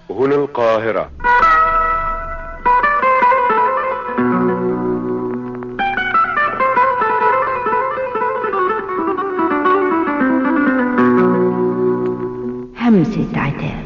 هنا القاهرة. همسة عتاب.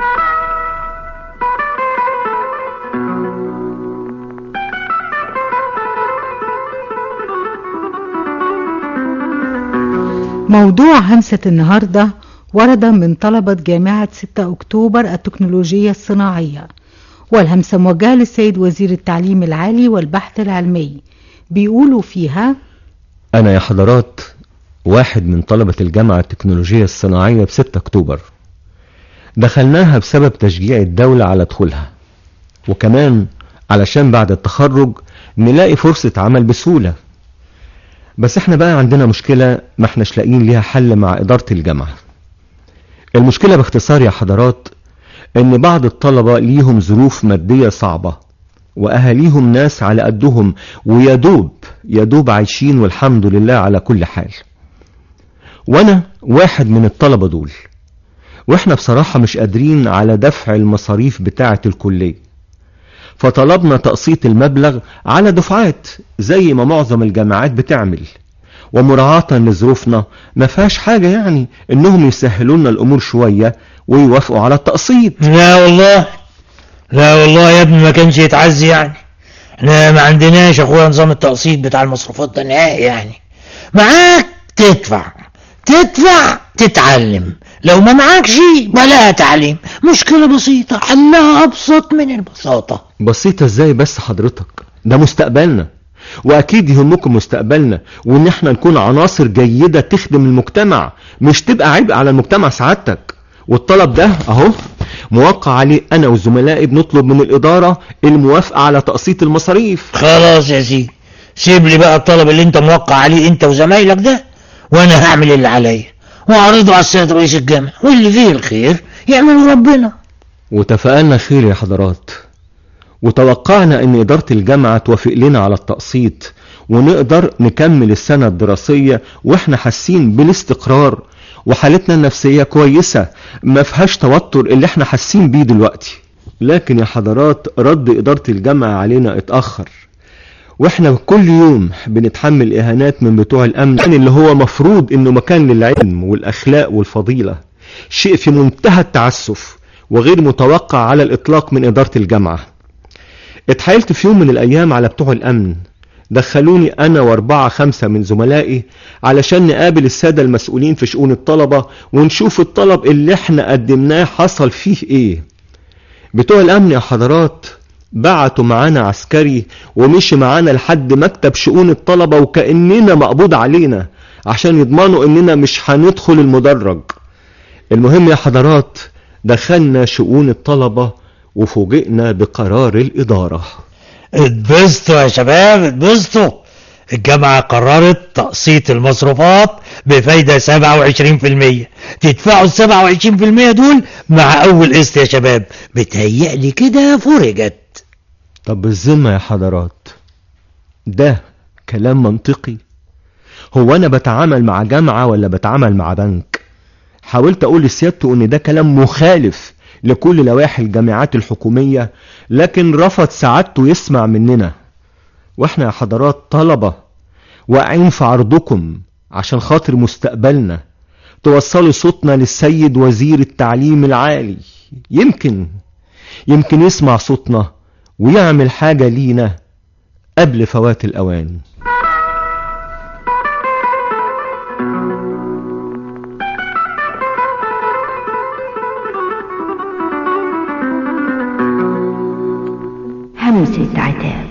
موضوع همسة النهاردة ورد من طلبة جامعة 6 أكتوبر التكنولوجية الصناعية، والهمسة موجهة للسيد وزير التعليم العالي والبحث العلمي. بيقولوا فيها: أنا يا حضرات واحد من طلبة الجامعة التكنولوجية الصناعية ب6 أكتوبر. دخلناها بسبب تشجيع الدولة على دخولها، وكمان علشان بعد التخرج نلاقي فرصة عمل بسهولة. بس احنا بقى عندنا مشكلة ما احناش لاقيين ليها حل مع إدارة الجامعة. المشكلة باختصار يا حضرات ان بعض الطلبة ليهم ظروف مادية صعبة، واهاليهم ناس على قدهم ويدوب عايشين والحمد لله على كل حال. وانا واحد من الطلبة دول، واحنا بصراحة مش قادرين على دفع المصاريف بتاعة الكلية، فطلبنا تقسيط المبلغ على دفعات زي ما معظم الجامعات بتعمل، ومراعاة لظروفنا ما فيهاش حاجة يعني انهم يسهلوا لنا الامور شوية ويوافقوا على التقسيط. لا والله يا ابني، ما كانش يتعزي يعني. احنا ما عندناش اخويا نظام التقسيط بتاع المصروفات ده نهائي يعني. معاك تدفع تتعلم، لو ما معاكش ولا تعليم. مشكلة بسيطة، حلها ابسط من البساطة. بسيطة ازاي بس حضرتك؟ ده مستقبلنا، واكيد يهمكم مستقبلنا، وان احنا نكون عناصر جيدة تخدم المجتمع، مش تبقى عبء على المجتمع سعادتك. والطلب ده اهو موقع عليه انا وزملائي، بنطلب من الادارة الموافقة على تقسيط المصاريف. خلاص يا سيدي، سيب لي بقى الطلب اللي انت موقع عليه انت وزمايلك ده، وانا هعمل اللي عليا واعرضه على السيد رئيس الجامعة، واللي فيه الخير يعمله ربنا. وتفائلنا خير يا حضرات، وتوقعنا ان ادارة الجامعة توافق لنا على التقسيط، ونقدر نكمل السنة الدراسية واحنا حاسين بالاستقرار، وحالتنا النفسية كويسة ما فيهاش توتر اللي احنا حاسين بيه دلوقتي. لكن يا حضرات رد ادارة الجامعة علينا اتأخر، واحنا كل يوم بنتحمل اهانات من بتوع الامن اللي هو مفروض انه مكان للعلم والاخلاق والفضيلة. شيء في منتهى التعسف وغير متوقع على الاطلاق من ادارة الجامعة. اتحايلت في يوم من الايام على بتوع الامن، دخلوني انا و4-5 من زملائي علشان نقابل السادة المسؤولين في شؤون الطلبة ونشوف الطلب اللي احنا قدمناه حصل فيه ايه. بتوع الامن يا حضرات بعتوا معانا عسكري ومشي معانا لحد مكتب شؤون الطلبة وكأننا مقبوض علينا، عشان يضمنوا اننا مش هندخل المدرج. المهم يا حضرات دخلنا شؤون الطلبة وفوجئنا بقرار الإدارة. اتبسطوا يا شباب، اتبسطوا. الجامعة قررت تقسيط المصروفات بفايدة 27%. تدفعوا 27% دول مع أول قسط يا شباب. بتهيألي كده فرجت. طب بالذمة يا حضرات ده كلام منطقي؟ هو أنا بتعامل مع جامعة ولا بتعامل مع بنك؟ حاولت أقول لسيادته إن ده كلام مخالف لكل لوائح الجامعات الحكومية، لكن رفض سعادته يسمع مننا. واحنا يا حضرات طلبة واقعين في عرضكم عشان خاطر مستقبلنا، توصلوا صوتنا للسيد وزير التعليم العالي، يمكن يسمع صوتنا ويعمل حاجة لينا قبل فوات الأوان. همسة عتاب.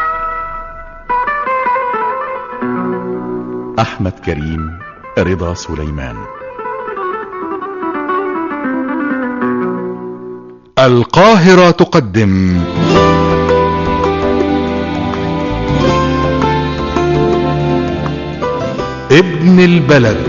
أحمد كريم، رضا سليمان. القاهرة تقدم ابن البلد.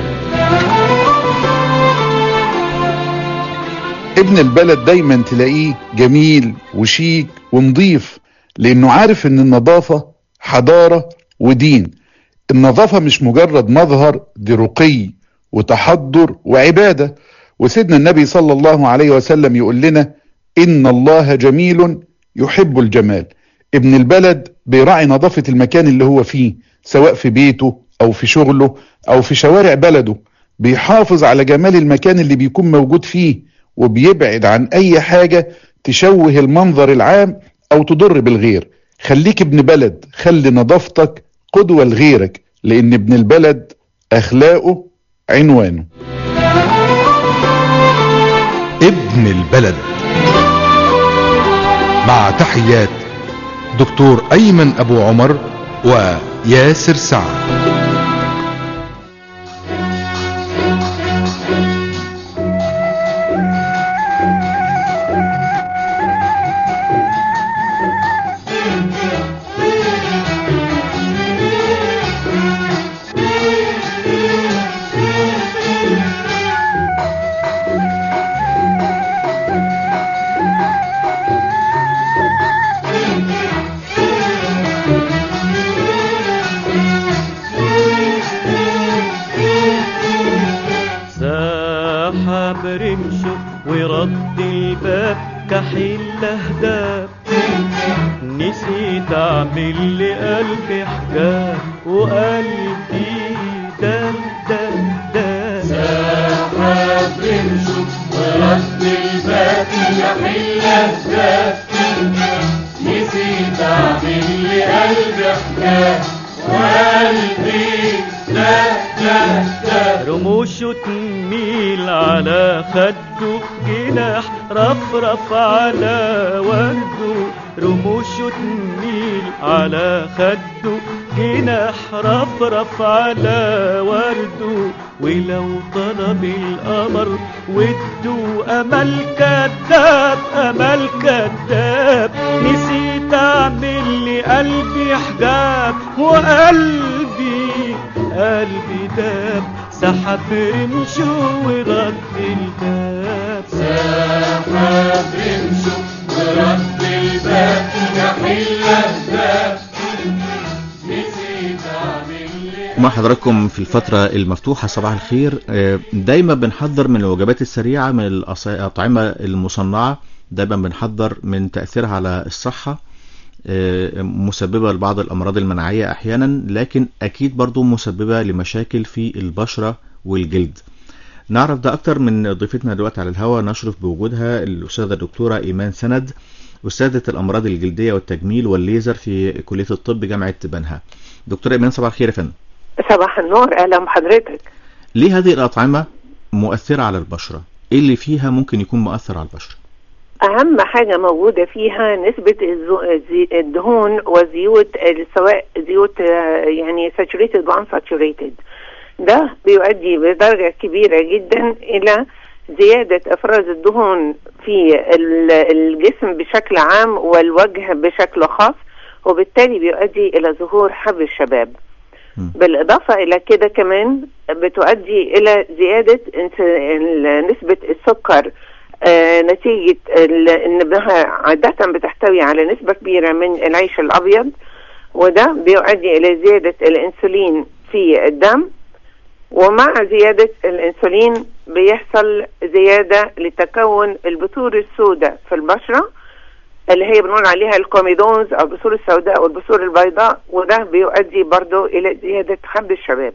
ابن البلد دايما تلاقيه جميل وشيك ونظيف، لانه عارف ان النظافة حضارة ودين. النظافة مش مجرد مظهر، دي رقي وتحضر وعبادة. وسيدنا النبي صلى الله عليه وسلم يقول لنا: إن الله جميل يحب الجمال. ابن البلد بيراعي نظافة المكان اللي هو فيه، سواء في بيته أو في شغله أو في شوارع بلده. بيحافظ على جمال المكان اللي بيكون موجود فيه، وبيبعد عن أي حاجة تشوه المنظر العام أو تضر بالغير. خليك ابن بلد، خلي نظافتك قدوة لغيرك، لأن ابن البلد أخلاقه عنوانه. ابن البلد، مع تحيات دكتور أيمن أبو عمر وياسر سعد. برمشه ورد الباب كحيل لهداب، نسيت اعمل لقلبي حجاب وقلبي داب داب داب. ساحب برمشه ورد الباب كحيل لهداب، نسيت اعمل لقلبي حجاب وقلبي داب داب داب. رموشه تميل على خده جناح رفرف على ورده، رموشه تميل على خده جناح رفرف على ورده. ولو طلب القمر وده امل كذاب امل كذاب، نسيت اعمل لقلبي حجاب وقلبي داب. سحب رمشه ورد الباب، سحب رمشه ورد الباب كحيل لهداب، نسيت اعمل. مع حضراتكم في الفترة المفتوحة صباح الخير. دايما بنحذر من الوجبات السريعة، من الأطعمة المصنعة، دايما بنحذر من تأثيرها على الصحة، مسببة لبعض الأمراض المناعية أحيانا، لكن أكيد برضو مسببة لمشاكل في البشرة والجلد. نعرف ده أكتر من ضيفتنا دلوقتي على الهواء، نشرف بوجودها الأستاذة الدكتورة إيمان سند، أستاذة الأمراض الجلدية والتجميل والليزر في كلية الطب جامعة بنها. دكتورة إيمان صباح الخير يا فندم. صباح النور، أهلا بحضرتك. ليه هذه الأطعمة مؤثرة على البشرة؟ إيه اللي فيها ممكن يكون مؤثر على البشرة؟ أهم حاجة موجودة فيها نسبة الدهون والزيوت، سواء زيوت يعني saturated unsaturated. ده بيؤدي بدرجة كبيرة جدا إلى زيادة إفراز الدهون في الجسم بشكل عام والوجه بشكل خاص، وبالتالي بيؤدي إلى ظهور حب الشباب. بالإضافة إلى كده كمان بتؤدي إلى زيادة نسبة السكر، نتيجة انها عادة بتحتوي على نسبة كبيرة من العيش الابيض، وده بيؤدي الى زيادة الانسولين في الدم، ومع زيادة الانسولين بيحصل زيادة لتكون البثور السوداء في البشرة اللي هي بنقول عليها الكوميدونز او البثور السوداء والبثور البيضاء، وده بيؤدي برضو الى زيادة حب الشباب.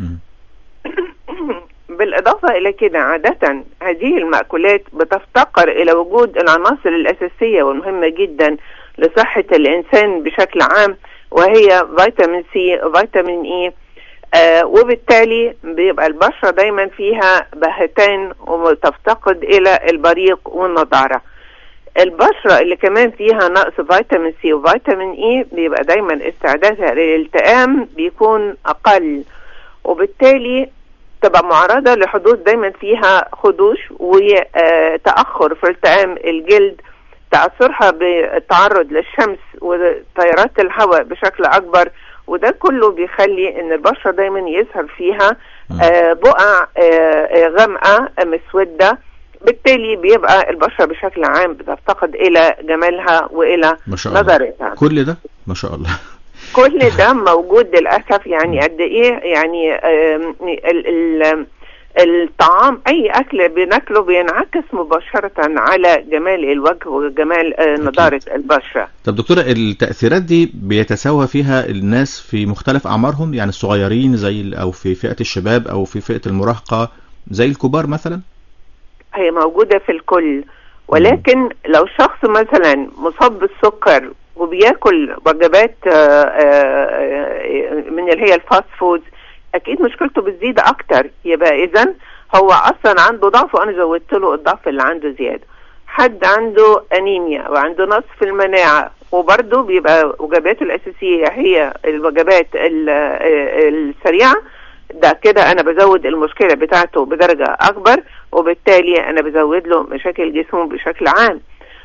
بالإضافة إلى كده عادة هذه المأكولات بتفتقر إلى وجود العناصر الأساسية والمهمة جدا لصحة الإنسان بشكل عام، وهي فيتامين سي وفيتامين إي، وبالتالي بيبقى البشرة دايما فيها بهتان وتفتقد إلى البريق والنضارة. البشرة اللي كمان فيها نقص فيتامين سي وفيتامين إي بيبقى دايما استعدادها للالتئام بيكون أقل، وبالتالي تبقى معرضة لحدوث دايما فيها خدوش وتأخر في التئام الجلد، تأثرها بالتعرض للشمس وتيارات الهواء بشكل أكبر، وده كله بيخلي ان البشرة دايما يظهر فيها بقع غامقة مسودة، بالتالي بيبقى البشرة بشكل عام بتفتقد إلى جمالها وإلى نظرتها. كل ده ما شاء الله كل ده موجود للأسف. يعني قد إيه يعني الطعام اي اكل بناكله بينعكس مباشرة على جمال الوجه وجمال نضارة البشرة. طب دكتورة، التأثيرات دي بيتساوى فيها الناس في مختلف اعمارهم؟ يعني الصغيرين زي او في فئة الشباب او في فئة المراهقة زي الكبار مثلا؟ هي موجودة في الكل، ولكن لو شخص مثلا مصاب بالسكر وبياكل وجبات من اللي هي الفاست فود، اكيد مشكلته بتزيد اكتر. يبقى اذا هو اصلا عنده ضعف وانا زودت له الضعف اللي عنده زياده. حد عنده انيميا وعنده نقص في المناعه وبرضه بيبقى وجباته الاساسيه هي الوجبات السريعه، ده كده انا بزود المشكله بتاعته بدرجه اكبر، وبالتالي انا بزود له مشاكل جسمه بشكل عام.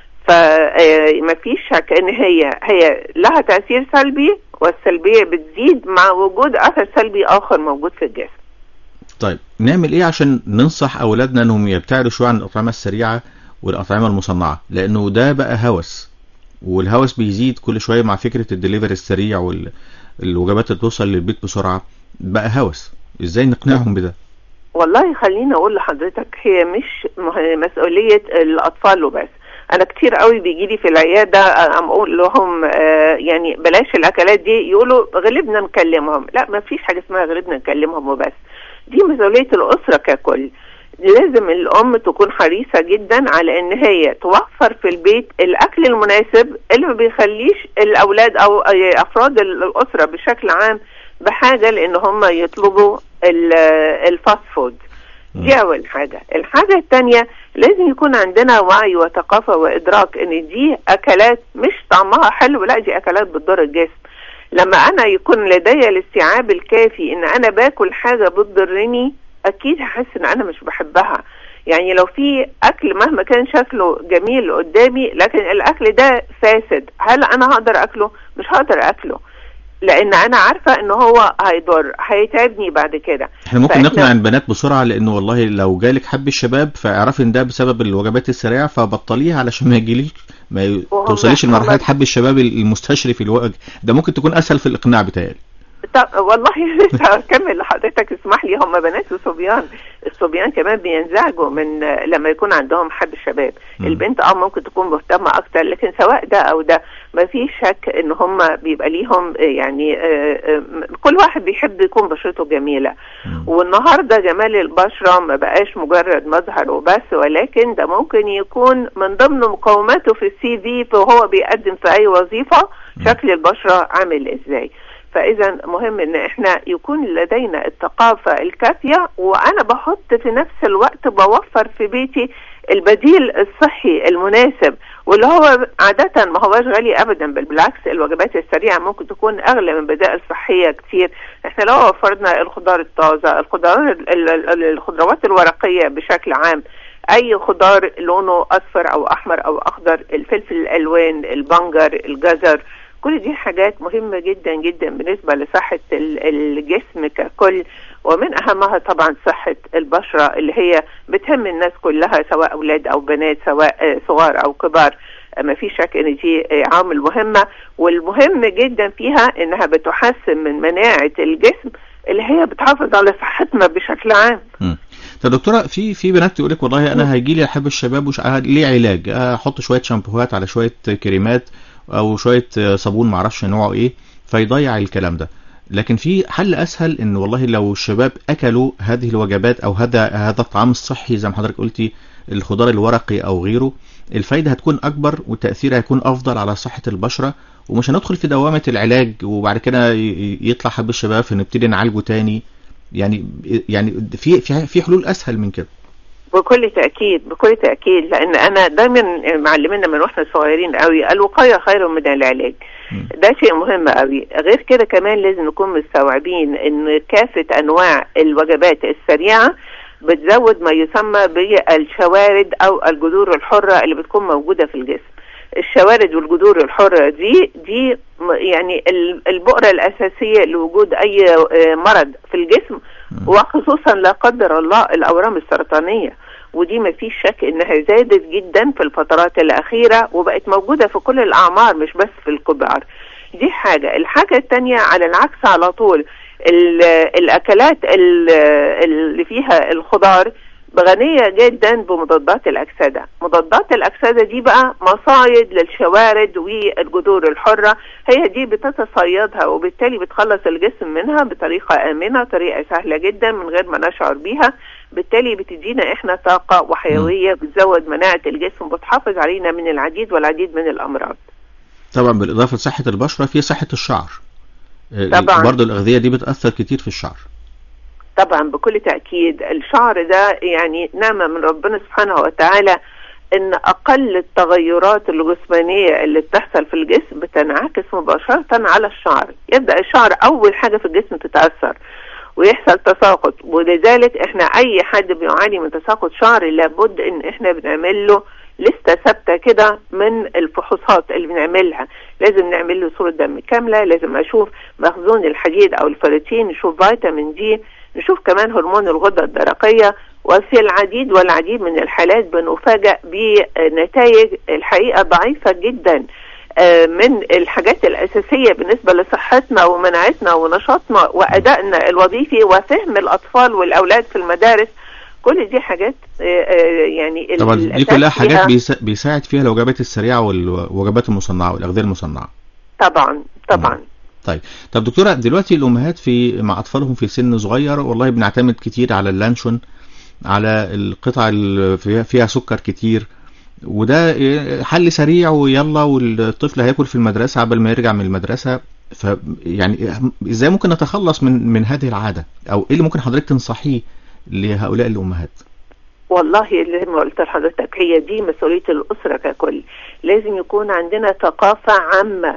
فمفيش شك ان هي لها تأثير سلبي، والسلبية بتزيد مع وجود اثر سلبي اخر موجود في الجسم. طيب نعمل ايه عشان ننصح اولادنا انهم يبتعدوا شوية عن الاطعمة السريعة والاطعمة المصنعة؟ لانه ده بقى هوس، والهوس بيزيد كل شوية مع فكرة الدليفري السريع والوجبات اللي توصل للبيت بسرعة، بقى هوس. ازاي نقنعهم بده؟ والله خليني اقول لحضرتك، هي مش مسؤولية الاطفال وبس. انا كتير قوي بيجي لي في العياده اقول لهم يعني بلاش الاكلات دي، يقولوا غلبنا نكلمهم. لا، ما فيش حاجه اسمها غلبنا نكلمهم وبس، دي مسؤوليه الاسره ككل. لازم الام تكون حريصه جدا على ان هي توفر في البيت الاكل المناسب اللي ما بيخليش الاولاد او افراد الاسره بشكل عام بحاجه لان هم يطلبوا الفاست فود. دي اول حاجة. الحاجة التانية لازم يكون عندنا وعي وثقافة وادراك ان دي اكلات مش طعمها حلو، لا دي اكلات بتضر الجسم. لما انا يكون لدي الاستيعاب الكافي ان انا باكل حاجة بتضرني، اكيد هحس ان انا مش بحبها. يعني لو في اكل مهما كان شكله جميل قدامي لكن الاكل ده فاسد، هل انا هقدر اكله؟ مش هقدر اكله، لان انا عارفة ان هو هيضر، هيتعبني بعد كده. احنا ممكن نقنع البنات بسرعة، لانه والله لو جالك حب الشباب فاعرفي ان ده بسبب الوجبات السريعة، فبطليها علشان ما يجيليش ما توصليش لمرحلة حب الشباب المستشري في الوجه ده. ممكن تكون اسهل في الاقناع بتاعي. طب والله لسه هكمل لحضرتك، اسمح لي. هم بنات وصبيان، الصبيان كمان بينزعجوا من لما يكون عندهم حب الشباب. البنت ممكن تكون مهتمة اكتر، لكن سواء ده او ده ما فيش شك ان هم بيبقى ليهم يعني كل واحد بيحب يكون بشرته جميلة. والنهاردة جمال البشرة ما بقاش مجرد مظهر وبس، ولكن ده ممكن يكون من ضمن مقوماته في السي في، فهو بيقدم في اي وظيفة شكل البشرة عامل ازاي. فإذا مهم ان احنا يكون لدينا الثقافة الكافية، وانا بحط في نفس الوقت بوفر في بيتي البديل الصحي المناسب، واللي هو عادة ما هواش غالي ابدا، بل بالعكس الوجبات السريعة ممكن تكون اغلى من بدائل صحية كتير. احنا لو وفرنا الخضار الطازة، الخضروات الورقية بشكل عام، اي خضار لونه اصفر او احمر او اخضر، الفلفل الالوان، البنجر، الجزر، كل دي حاجات مهمة جدا جدا بالنسبة لصحة الجسم ككل، ومن أهمها طبعا صحة البشرة اللي هي بتهم الناس كلها، سواء أولاد أو بنات، سواء صغار أو كبار. ما في شك ان دي عامل مهمة، والمهم جدا فيها انها بتحسن من مناعة الجسم اللي هي بتحافظ على صحتنا بشكل عام. طب دكتورة، في بنات تقول لك والله انا هيجي لي حب الشباب وش ليه علاج، احط شوية شامبوهات على شوية كريمات او شوية صابون معرفش نوعه ايه فيضيع الكلام ده. لكن في حل اسهل، ان والله لو الشباب اكلوا هذه الوجبات او هذا الطعام الصحي زي ما حضرتك قلتي، الخضار الورقي او غيره، الفايدة هتكون اكبر والتأثير هيكون افضل على صحة البشرة، ومش هندخل في دوامة العلاج وبعد كده يطلع حب الشباب فنبتدي نعالجه تاني. يعني في حلول اسهل من كده. بكل تأكيد بكل تأكيد، لأن أنا دايما معلمينا من واحنا صغيرين قوي الوقاية خير من العلاج. ده شيء مهم قوي. غير كده كمان لازم نكون مستوعبين إن كافة أنواع الوجبات السريعة بتزود ما يسمى بالشوارد أو الجذور الحرة اللي بتكون موجودة في الجسم. الشوارد والجذور الحرة دي يعني البؤرة الأساسية لوجود أي مرض في الجسم، وخصوصا لا قدر الله الأورام السرطانية. ودي ما فيش شك انها زادت جدا في الفترات الأخيرة، وبقت موجودة في كل الأعمار مش بس في الكبار. دي حاجة. الحاجة التانية على العكس على طول، الاكلات اللي فيها الخضار غنية جدا بمضادات الأكسدة. مضادات الأكسدة دي بقى مصايد للشوارد والجذور الحرة، هي دي بتتصيدها وبالتالي بتخلص الجسم منها بطريقة آمنة، طريقة سهلة جدا من غير ما نشعر بيها، بالتالي بتدينا احنا طاقة وحيوية، بتزود مناعة الجسم وبتحافظ علينا من العديد والعديد من الأمراض. طبعا بالإضافة لصحة البشرة في صحة الشعر طبعا برضو الأغذية دي بتأثر كتير في الشعر. طبعا بكل تأكيد الشعر ده يعني نعمة من ربنا سبحانه وتعالى، ان اقل التغيرات الجسمانية اللي بتحصل في الجسم بتنعكس مباشرة على الشعر، يبدأ الشعر اول حاجة في الجسم تتأثر ويحصل تساقط، ولذلك احنا اي حد بيعاني من تساقط شعر لابد ان احنا بنعمل له لسته ثابته كده من الفحوصات اللي بنعملها، لازم نعمل له صورة دم كاملة، لازم اشوف مخزون الحديد او الفيروتين، نشوف فيتامين دي، نشوف كمان هرمون الغدة الدرقية، وفي العديد والعديد من الحالات بنفاجأ بنتائج الحقيقة ضعيفة جدا من الحاجات الأساسية بالنسبة لصحتنا ومناعتنا ونشاطنا وأدائنا الوظيفي وفهم الأطفال والأولاد في المدارس. كل دي حاجات يعني طبعا دي كلها حاجات بيساعد فيها الوجبات السريعة والوجبات المصنعة والأغذية المصنعة. طبعا. طب دكتورة، دلوقتي الأمهات مع أطفالهم في سن صغير والله بنعتمد كتير على اللانشون، على القطع اللي فيها سكر كتير، وده حل سريع ويلا والطفل هياكل في المدرسة قبل ما يرجع من المدرسة. يعني ازاي ممكن نتخلص من هذه العادة، او ايه اللي ممكن حضرتك تنصحيه لهؤلاء الأمهات؟ والله زي ما قلت لحضرتك هي دي مسؤولية الأسرة ككل، لازم يكون عندنا ثقافة عامة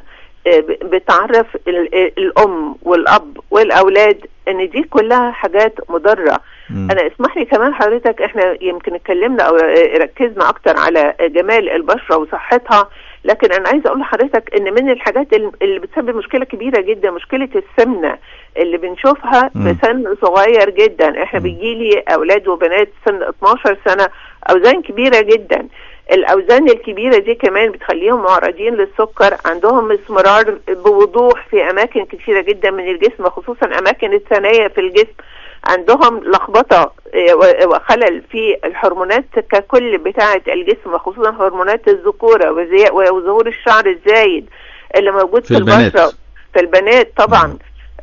بتعرف الأم والأب والأولاد ان دي كلها حاجات مضرة. انا اسمح لي كمان حضرتك، احنا يمكن اتكلمنا او ركزنا اكتر على جمال البشرة وصحتها، لكن انا عايزه اقول لحضرتك ان من الحاجات اللي بتسبب مشكلة كبيرة جدا مشكلة السمنة اللي بنشوفها في سن صغير جدا. احنا بيجيلي اولاد وبنات سن 12 سنة اوزان كبيرة جدا، الاوزان الكبيرة دي كمان بتخليهم معرضين للسكر، عندهم اسمرار بوضوح في اماكن كثيرة جدا من الجسم خصوصا اماكن الثنايا في الجسم، عندهم لخبطة وخلل في الهرمونات ككل بتاعة الجسم وخصوصا هرمونات الذكورة وظهور الشعر الزايد اللي موجود في البشرة في البنات طبعا.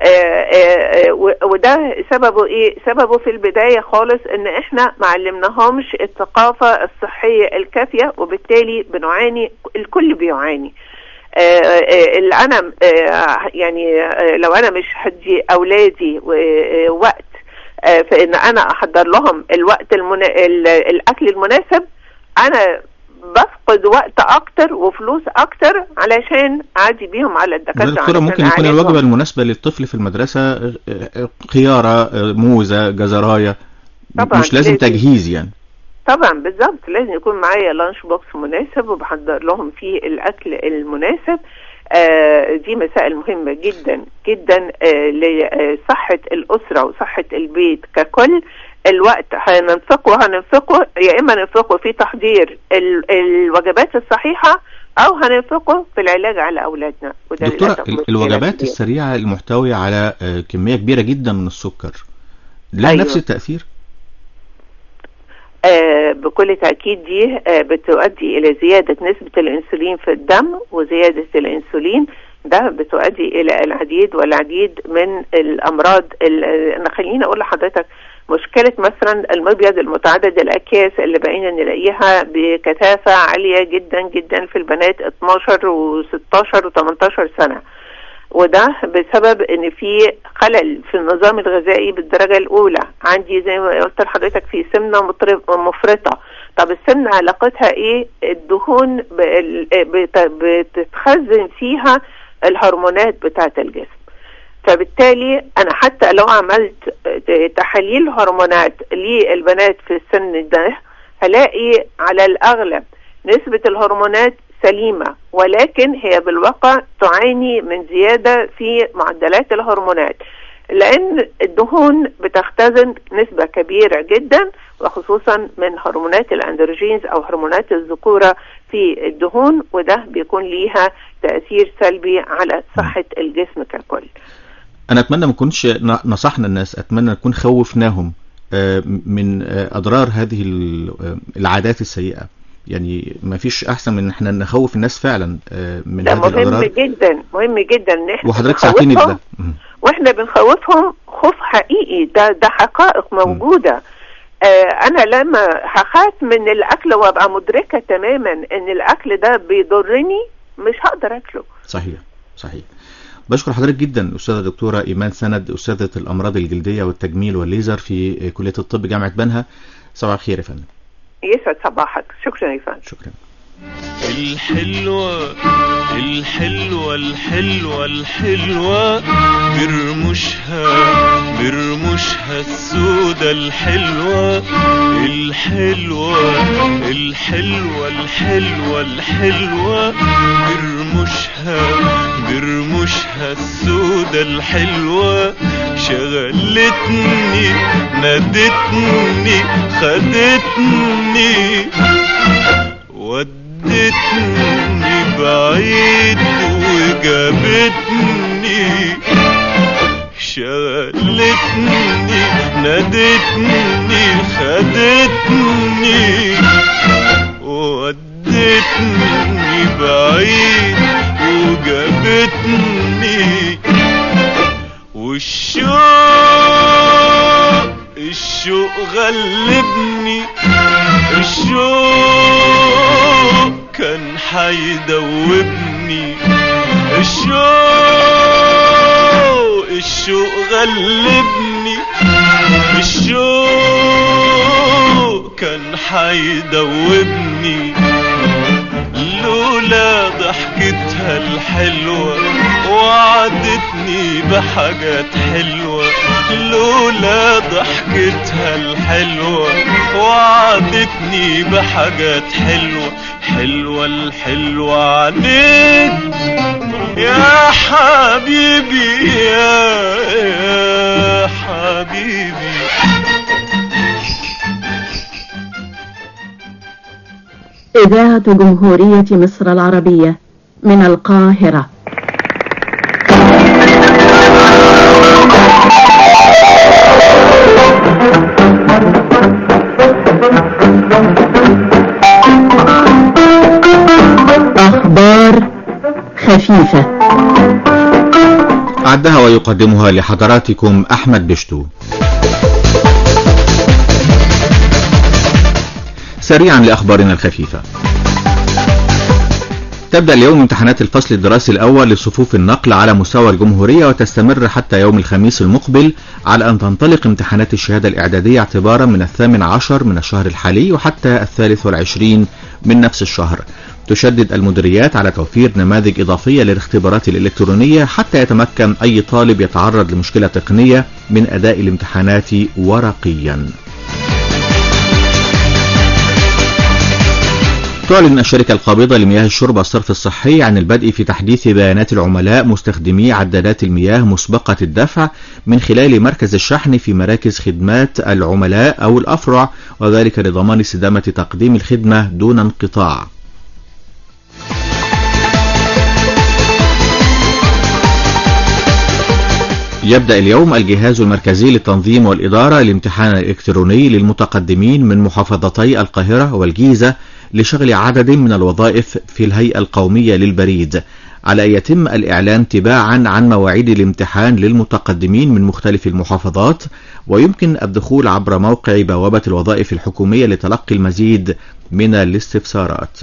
وده سببه ايه؟ سببه في البداية خالص ان احنا معلمناهمش الثقافة الصحية الكافية، وبالتالي بنعاني، الكل بيعاني. اللي انا يعني لو انا مش هدي اولادي وقت فان انا احضر لهم الوقت الاكل المناسب، انا بفقد وقت اكتر وفلوس اكتر علشان اعدي بيهم على الدكاتره. دكتوره، ممكن يكون الوجبه المناسبه للطفل في المدرسه خياره، موزه، جزرايه، مش لازم تجهيز يعني. طبعا بالظبط، لازم يكون معايا لانش بوكس مناسب وبحضر لهم فيه الاكل المناسب. دي مسائل مهمة جدا جدا لصحة الأسرة وصحة البيت ككل. الوقت هننفقه يا إما ننفقه في تحضير الوجبات الصحيحة أو هننفقه في العلاج على أولادنا. دكتورة، الوجبات السريعة المحتوية على كمية كبيرة جدا من السكر لها نفس التأثير؟ بكل تأكيد دي بتؤدي إلى زيادة نسبة الأنسولين في الدم، وزيادة الأنسولين ده بتؤدي إلى العديد والعديد من الأمراض. خليني أقول لحضرتك مشكلة مثلا المبيض المتعدد الأكياس اللي بقينا نلاقيها بكثافة عالية جدا جدا في البنات 12 و16 و18 سنة، وده بسبب ان في خلل في النظام الغذائي بالدرجة الاولى. عندي زي ما قلت لحضرتك في سمنة مفرطة. طب السمنة علاقتها ايه؟ الدهون بتتخزن فيها الهرمونات بتاعة الجسم، فبالتالي انا حتى لو عملت تحاليل هرمونات للبنات في السن ده هلاقي على الاغلب نسبة الهرمونات سليمة، ولكن هي بالواقع تعاني من زيادة في معدلات الهرمونات، لأن الدهون بتختزن نسبة كبيرة جدا وخصوصا من هرمونات الأندروجينز أو هرمونات الذكورة في الدهون، وده بيكون ليها تأثير سلبي على صحة الجسم ككل. انا اتمنى ما نكونش نصحنا الناس، اتمنى نكون خوفناهم من اضرار هذه العادات السيئة. يعني ما فيش احسن من ان احنا نخوف الناس فعلا من هذه الاضرار. مهم جدا ان احنا وحضرتك ساعتيني بده، واحنا بنخوفهم خوف حقيقي، ده حقائق موجودة. انا لما هخاف من الاكل وابقى مدركة تماما ان الاكل ده بيضرني مش هقدر اكله. صحيح. بشكر حضرتك جدا أستاذة دكتورة إيمان سند، أستاذة الأمراض الجلدية والتجميل والليزر في كلية الطب جامعة بنها. صباح الخير يا فندم. يسعد صباحك. شكرا يا فندم. شكرا. الحلوة برمشها السودة الحلوة برمشها السودة الحلوة شغلتني نادتني خدتني ودتني بعيد وجابتني، شغلتني نادتني خدتني ودتني بعيد وجابتني، والشوق غلبني، الشوق كان حيدوبني، الشوق غلبني، الشوق كان حيدوبني، لولا ضحكتها الحلوة وعدتني بحاجات حلوة، لولا ضحكتها الحلوة وعدتني بحاجات حلوة، الحلوة عليك يا حبيبي يا حبيبي. إذاعة جمهورية مصر العربية من القاهرة. أخبار خفيفة أعدها ويقدمها لحضراتكم أحمد بشتو. سريعا لأخبارنا الخفيفة. تبدأ اليوم امتحانات الفصل الدراسي الأول لصفوف النقل على مستوى الجمهورية، وتستمر حتى يوم الخميس المقبل، على أن تنطلق امتحانات الشهادة الإعدادية اعتبارا من 18 من الشهر الحالي وحتى 23 من نفس الشهر. تشدد المديريات على توفير نماذج إضافية للاختبارات الإلكترونية حتى يتمكن أي طالب يتعرض لمشكلة تقنية من أداء الامتحانات ورقيا. تعلن الشركة القابضة لمياه الشرب والصرف الصحي عن البدء في تحديث بيانات العملاء مستخدمي عدادات المياه مسبقة الدفع من خلال مركز الشحن في مراكز خدمات العملاء أو الأفرع، وذلك لضمان استدامة تقديم الخدمة دون انقطاع. يبدأ اليوم الجهاز المركزي للتنظيم والإدارة الامتحان الإلكتروني للمتقدمين من محافظتي القاهرة والجيزة لشغل عدد من الوظائف في الهيئة القومية للبريد، على أن يتم الإعلان تباعا عن مواعيد الامتحان للمتقدمين من مختلف المحافظات، ويمكن الدخول عبر موقع بوابة الوظائف الحكومية لتلقي المزيد من الاستفسارات.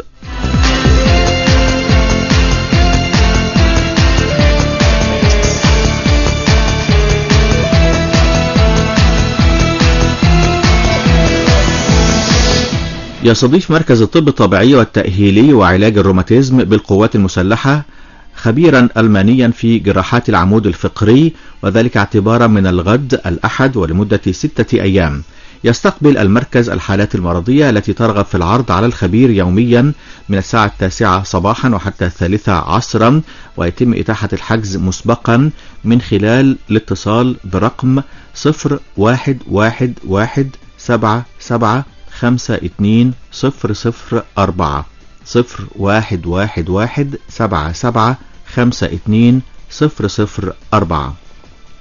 يستضيف مركز الطب الطبيعي والتأهيلي وعلاج الروماتيزم بالقوات المسلحة خبيرا ألمانيا في جراحات العمود الفقري، وذلك اعتبارا من الغد الأحد ولمدة 6 أيام. يستقبل المركز الحالات المرضية التي ترغب في العرض على الخبير يوميا من الساعة 9 صباحا وحتى 3 عصرا، ويتم إتاحة الحجز مسبقا من خلال الاتصال برقم 011177 520004 011177 520004.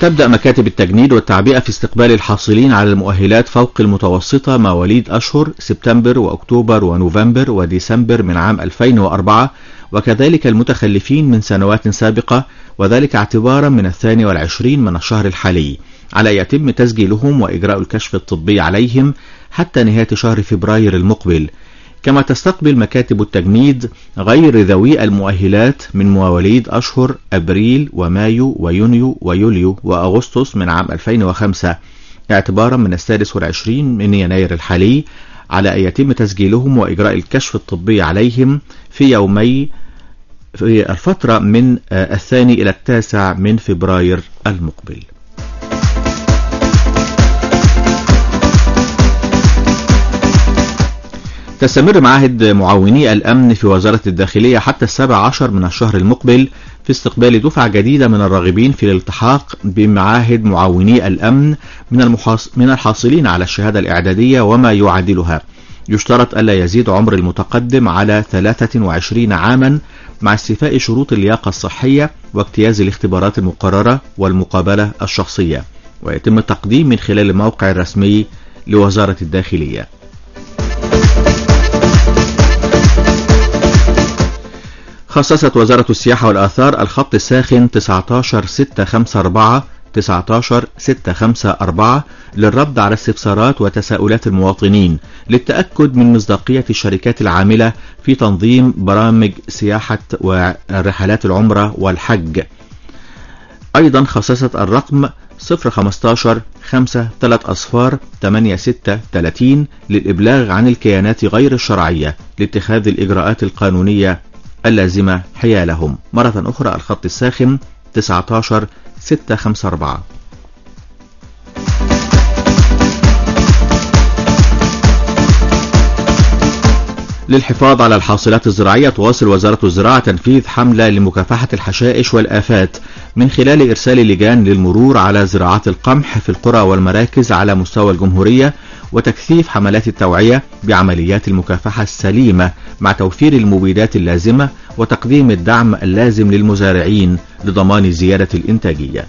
تبدأ مكاتب التجنيد والتعبئة في استقبال الحاصلين على المؤهلات فوق المتوسطة مواليد أشهر سبتمبر وأكتوبر ونوفمبر وديسمبر من عام 2004 وكذلك المتخلفين من سنوات سابقة، وذلك اعتبارا من 22 من الشهر الحالي، على يتم تسجيلهم وإجراء الكشف الطبي عليهم حتى نهاية شهر فبراير المقبل. كما تستقبل مكاتب التجنيد غير ذوي المؤهلات من مواليد أشهر أبريل ومايو ويونيو ويوليو وأغسطس من عام 2005 اعتبارا من 26 من يناير الحالي، على أن يتم تسجيلهم وإجراء الكشف الطبي عليهم في يومي في الفترة من 2 إلى 9 من فبراير المقبل. تستمر معاهد معاوني الأمن في وزارة الداخلية حتى 17 من الشهر المقبل في استقبال دفعة جديدة من الراغبين في الالتحاق بمعاهد معاوني الأمن من الحاصلين على الشهادة الإعدادية وما يعادلها. يشترط ألا يزيد عمر المتقدم على 23 عاما مع استيفاء شروط اللياقة الصحية واجتياز الاختبارات المقررة والمقابلة الشخصية، ويتم التقديم من خلال الموقع الرسمي لوزارة الداخلية. خصصت وزارة السياحة والآثار الخط الساخن 19654 للرد على استفسارات وتساؤلات المواطنين للتأكد من مصداقية الشركات العاملة في تنظيم برامج سياحة ورحلات العمرة والحج. أيضا خصصت الرقم 015-5-3-86-30 للإبلاغ عن الكيانات غير الشرعية لاتخاذ الإجراءات القانونية اللازمة حيالهم. مرة أخرى الخط الساخن 19654. للحفاظ على الحاصلات الزراعية تواصل وزارة الزراعة تنفيذ حملة لمكافحة الحشائش والآفات من خلال إرسال لجان للمرور على زراعات القمح في القرى والمراكز على مستوى الجمهورية، وتكثيف حملات التوعية بعمليات المكافحة السليمة مع توفير المبيدات اللازمة وتقديم الدعم اللازم للمزارعين لضمان زيادة الإنتاجية.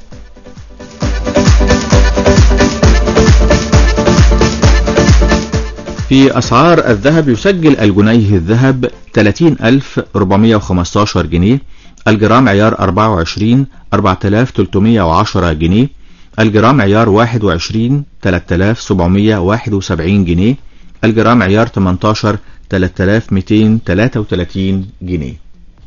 في أسعار الذهب يسجل الجنيه الذهب 30,415 جنيه، الجرام عيار 24 4310 جنيه، الجرام عيار 21 3771 جنيه، الجرام عيار 18 3233 جنيه.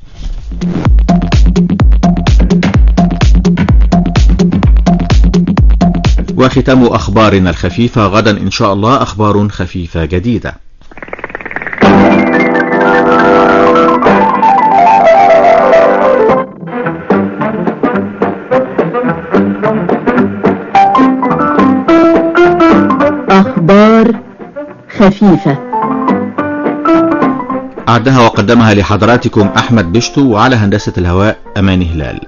وختام أخبارنا الخفيفة، غدا إن شاء الله أخبار خفيفة جديدة. أخبار خفيفة أعدها وقدمها لحضراتكم أحمد بشتو، وعلى هندسة الهواء أمان هلال.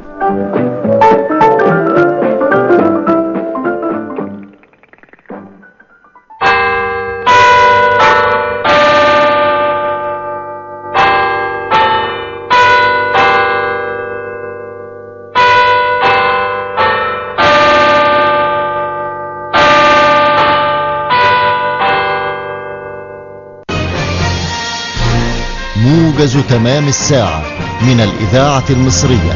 موجز تمام الساعة من الإذاعة المصرية.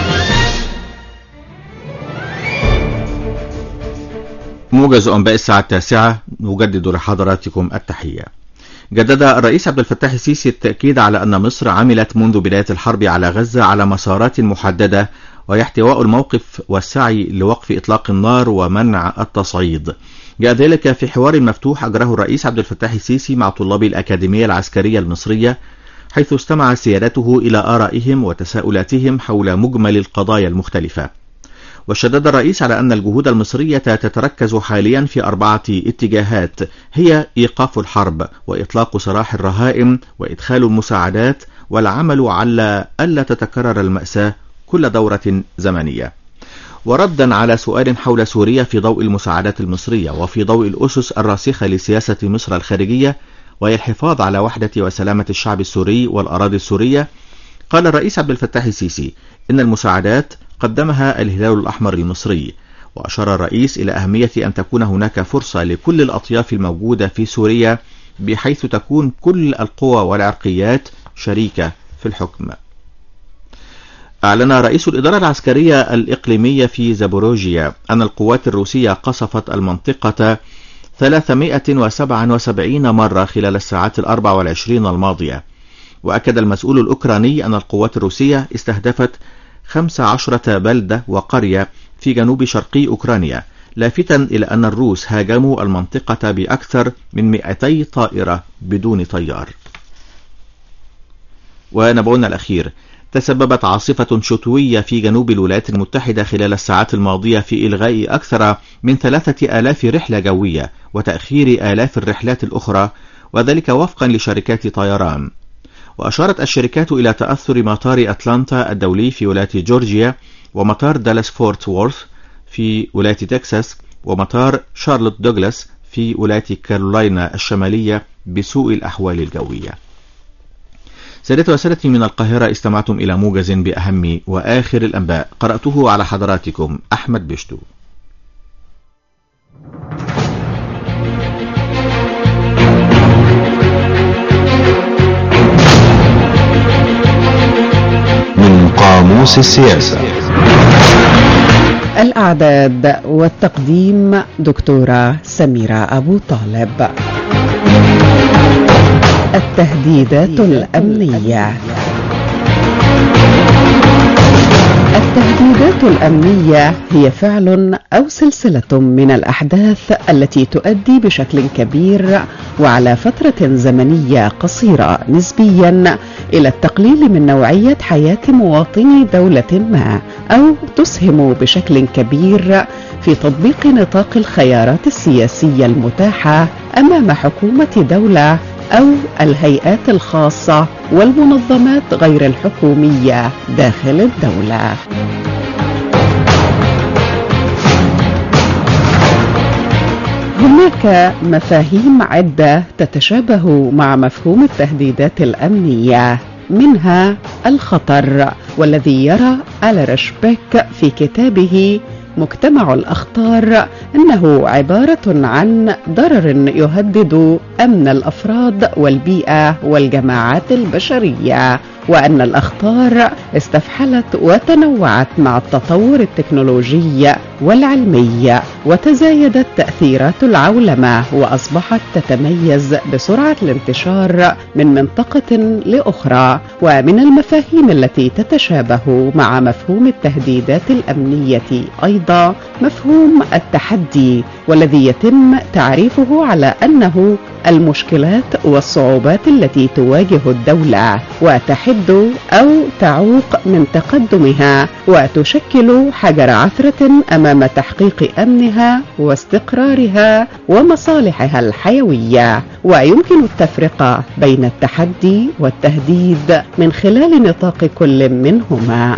موجز أنباء الساعة 9 نجدد لحضراتكم التحية. جدد الرئيس عبد الفتاح السيسي التأكيد على أن مصر عملت منذ بداية الحرب على غزة على مسارات محددة، وهي احتواء الموقف والسعي لوقف إطلاق النار ومنع التصعيد. جاء ذلك في حوار مفتوح أجراه الرئيس عبد الفتاح السيسي مع طلاب الأكاديمية العسكرية المصرية، حيث استمع سيادته إلى آرائهم وتساؤلاتهم حول مجمل القضايا المختلفة. وشدد الرئيس على أن الجهود المصرية تتركز حاليا في 4 اتجاهات، هي إيقاف الحرب وإطلاق سراح الرهائن وإدخال المساعدات والعمل على ألا تتكرر المأساة كل دورة زمنية. وردا على سؤال حول سوريا في ضوء المساعدات المصرية وفي ضوء الأسس الراسخة لسياسة مصر الخارجية، وهي الحفاظ على وحدة وسلامة الشعب السوري والأراضي السورية، قال الرئيس عبد الفتاح السيسي إن المساعدات قدمها الهلال الأحمر المصري، وأشار الرئيس إلى أهمية أن تكون هناك فرصة لكل الأطياف الموجودة في سوريا بحيث تكون كل القوى والعرقيات شريكة في الحكم. أعلن رئيس الإدارة العسكرية الإقليمية في زابوروجيا أن القوات الروسية قصفت المنطقة 377 مرة خلال الساعات 24 الماضية. وأكد المسؤول الأوكراني أن القوات الروسية استهدفت 15 بلدة وقرية في جنوب شرقي أوكرانيا، لافتا إلى أن الروس هاجموا المنطقة بأكثر من 200 طائرة بدون طيار. ونبعنا الأخير، تسببت عاصفة شتوية في جنوب الولايات المتحدة خلال الساعات الماضية في إلغاء أكثر من 3000 رحلة جوية وتأخير آلاف الرحلات الأخرى، وذلك وفقا لشركات طيران. وأشارت الشركات إلى تأثر مطار أتلانتا الدولي في ولاية جورجيا، ومطار دالاس فورت وورث في ولاية تكساس، ومطار شارلوت دوغلاس في ولاية كارولاينا الشمالية بسوء الأحوال الجوية. سادتي وسادتي، من القاهرة استمعتم إلى موجز بأهم وآخر الأنباء، قرأته على حضراتكم أحمد بشتو. من قاموس السياسة. الأعداد والتقديم دكتورة سميرة أبو طالب. التهديدات الأمنية. التهديدات الأمنية هي فعل أو سلسلة من الأحداث التي تؤدي بشكل كبير وعلى فترة زمنية قصيرة نسبيا إلى التقليل من نوعية حياة مواطني دولة ما، أو تسهم بشكل كبير في تطبيق نطاق الخيارات السياسية المتاحة أمام حكومة دولة أو الهيئات الخاصة والمنظمات غير الحكومية داخل الدولة. هناك مفاهيم عدة تتشابه مع مفهوم التهديدات الأمنية، منها الخطر، والذي يرى ألرش بيك في كتابه مجتمع الأخطار أنه عبارة عن ضرر يهدد أمن الأفراد والبيئة والجماعات البشرية، وأن الأخطار استفحلت وتنوعت مع التطور التكنولوجي والعلمي، وتزايدت تأثيرات العولمة وأصبحت تتميز بسرعة الانتشار من منطقة لأخرى. ومن المفاهيم التي تتشابه مع مفهوم التهديدات الأمنية أيضا مفهوم التحدي، والذي يتم تعريفه على أنه المشكلات والصعوبات التي تواجه الدولة وتحد أو تعوق من تقدمها، وتشكل حجر عثرة أمام تحقيق أمنها واستقرارها ومصالحها الحيوية. ويمكن التفرقة بين التحدي والتهديد من خلال نطاق كل منهما.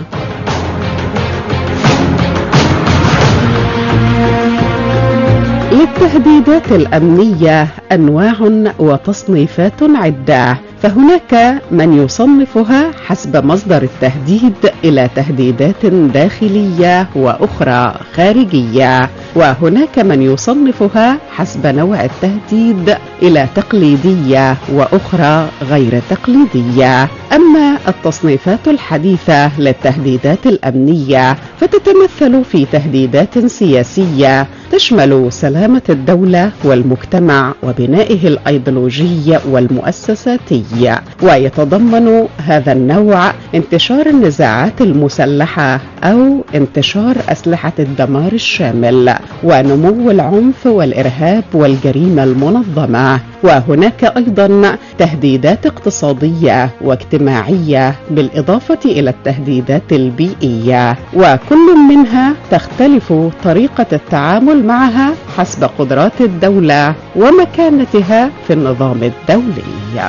للتهديدات الأمنية أنواع وتصنيفات عدة، فهناك من يصنفها حسب مصدر التهديد إلى تهديدات داخلية وأخرى خارجية، وهناك من يصنفها حسب نوع التهديد إلى تقليدية وأخرى غير تقليدية. أما التصنيفات الحديثة للتهديدات الأمنية فتتمثل في تهديدات سياسية تشمل سلامة الدولة والمجتمع وبنائه الأيديولوجي والمؤسساتي، ويتضمن هذا النوع انتشار النزاعات المسلحة أو انتشار أسلحة الدمار الشامل ونمو العنف والإرهاب والجريمة المنظمة. وهناك أيضا تهديدات اقتصادية واجتماعية بالإضافة إلى التهديدات البيئية، وكل منها تختلف طريقة التعامل معها حسب قدرات الدولة ومكانتها في النظام الدولي.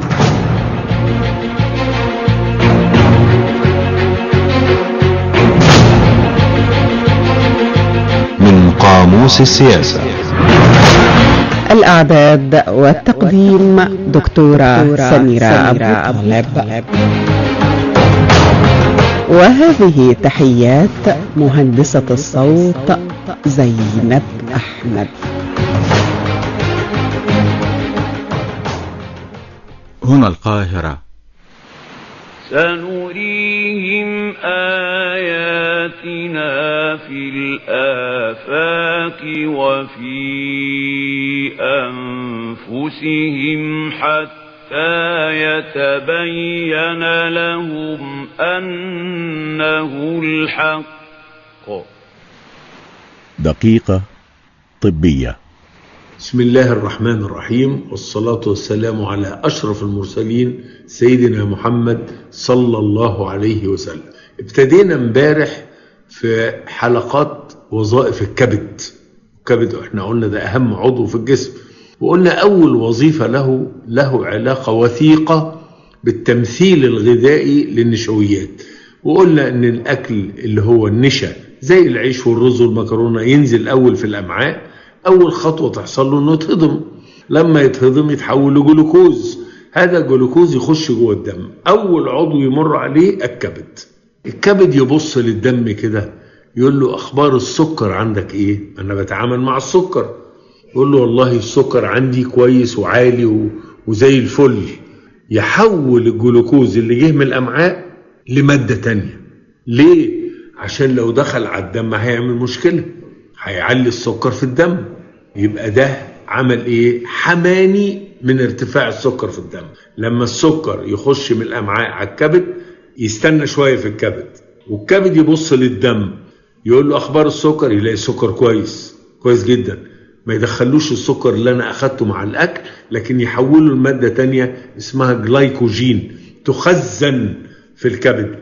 من قاموس السياسة. الأعداد والتقديم دكتورة سميرة أبو طالب. وهذه تحيات مهندسة الصوت زينب أحمد. هنا القاهرة. سنريهم آياتنا في الآفاق وفي أنفسهم حتى يتبين لهم أنه الحق. دقيقة طبية. بسم الله الرحمن الرحيم، والصلاة والسلام على أشرف المرسلين سيدنا محمد صلى الله عليه وسلم. ابتدينا امبارح في حلقات وظائف الكبد. الكبد احنا قلنا ده أهم عضو في الجسم، وقلنا أول وظيفة له علاقة وثيقة بالتمثيل الغذائي للنشويات، وقلنا ان الأكل اللي هو النشا زي العيش والرز والمكرونة ينزل الأول في الأمعاء، أول خطوة تحصل له إنه يتهضم، لما يتهضم يتحول لجلوكوز، هذا الجلوكوز يخش جوه الدم، أول عضو يمر عليه الكبد. الكبد يبص للدم كده يقول له أخبار السكر عندك إيه؟ أنا بتعامل مع السكر. يقول له والله السكر عندي كويس وعالي وزي الفل. يحول الجلوكوز اللي جه من الأمعاء لمادة تانية. ليه؟ عشان لو دخل على الدم هيعمل مشكلة، هيعلي السكر في الدم. يبقى ده عمل ايه؟ حماني من ارتفاع السكر في الدم. لما السكر يخش من الامعاء على الكبد يستنى شوية في الكبد، والكبد يبص للدم يقول له اخبار السكر، يلاقي السكر كويس جدا، ما يدخلوش السكر اللي انا اخدته مع الاكل، لكن يحوله لمادة تانية اسمها جلايكوجين تخزن في الكبد.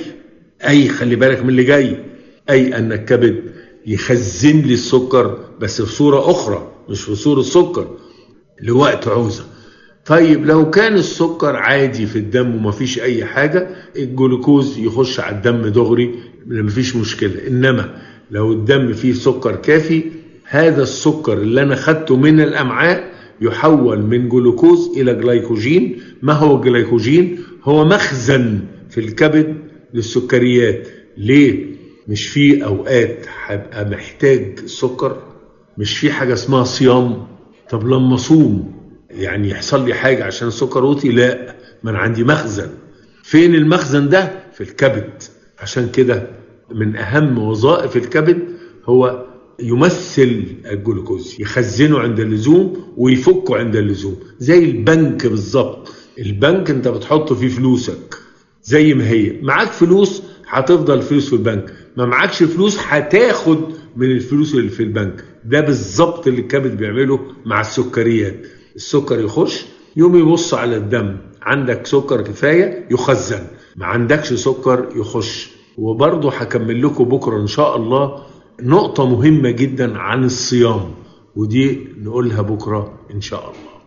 اي خلي بالك من اللي جاي، اي ان الكبد يخزن لي السكر بس في صورة أخرى، مش في صورة سكر، لوقت عوزة. طيب لو كان السكر عادي في الدم ومفيش أي حاجة، الجلوكوز يخش على الدم دغري مفيش مشكلة. إنما لو الدم فيه سكر كافي، هذا السكر اللي أنا خدته من الأمعاء يحول من جلوكوز إلى جلايكوجين. ما هو الجلايكوجين؟ هو مخزن في الكبد للسكريات. ليه؟ مش في اوقات هبقى محتاج السكر، مش في حاجة اسمها صيام. طب لما صوم يعني يحصل لي حاجة عشان السكر وطي؟ لا، ما انا عندي مخزن. فين المخزن ده؟ في الكبد. عشان كده من اهم وظائف الكبد هو يمثل الجلوكوز، يخزنه عند اللزوم ويفكه عند اللزوم، زي البنك بالظبط. البنك انت بتحط فيه فلوسك زي ما هي، معاك فلوس هتفضل فلوس في البنك، ما معكش فلوس هتاخد من الفلوس اللي في البنك. ده بالظبط اللي الكبد بيعمله مع السكريات. السكر يخش يوم يبص على الدم، عندك سكر كفاية يخزن، ما عندكش سكر يخش. وبرضه هكمل لكم بكرة إن شاء الله نقطة مهمة جدا عن الصيام، ودي نقولها بكرة إن شاء الله.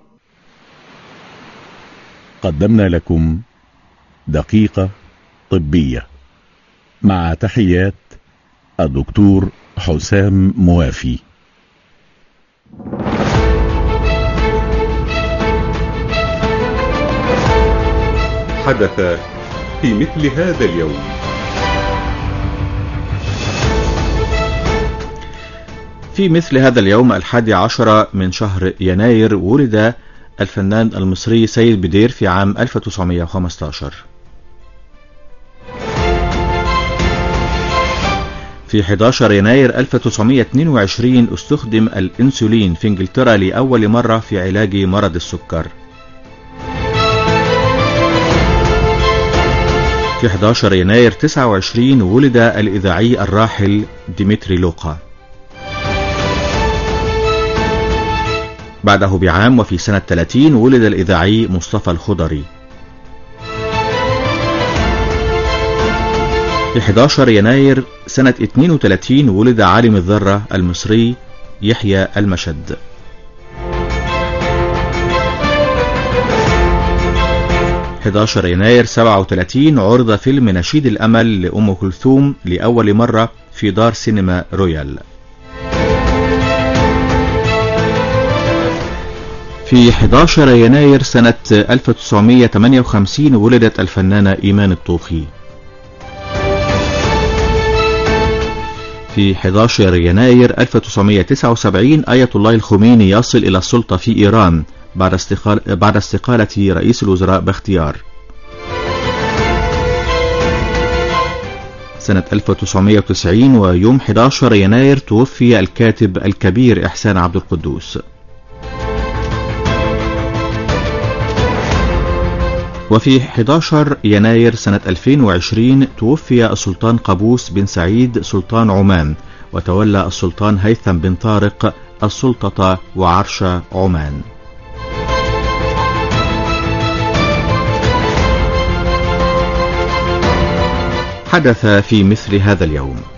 قدمنا لكم دقيقة طبية مع تحيات الدكتور حسام موافي. حدث في مثل هذا اليوم. في مثل هذا اليوم 11 من شهر يناير ولد الفنان المصري سيد بدير في عام 1915. في 11 يناير 1922 استخدم الانسولين في انجلترا لأول مرة في علاج مرض السكر. في 11 يناير 29 ولد الإذاعي الراحل ديمتري لوقا. بعده بعام وفي سنة 30 ولد الإذاعي مصطفى الخضري. في 11 يناير سنة 32 ولد عالم الذرة المصري يحيى المشد. في 11 يناير 37 عرض فيلم نشيد الأمل لأم كلثوم لأول مرة في دار سينما رويال. في 11 يناير سنة 1958 ولدت الفنانة إيمان الطوخي. في 11 يناير 1979 آية الله الخميني يصل إلى السلطة في إيران بعد استقالة رئيس الوزراء باختيار. سنة 1990 ويوم 11 يناير توفي الكاتب الكبير إحسان عبد القدوس. وفي 11 يناير سنة 2020 توفي السلطان قابوس بن سعيد سلطان عمان، وتولى السلطان هيثم بن طارق السلطة وعرش عمان. حدث في مثل هذا اليوم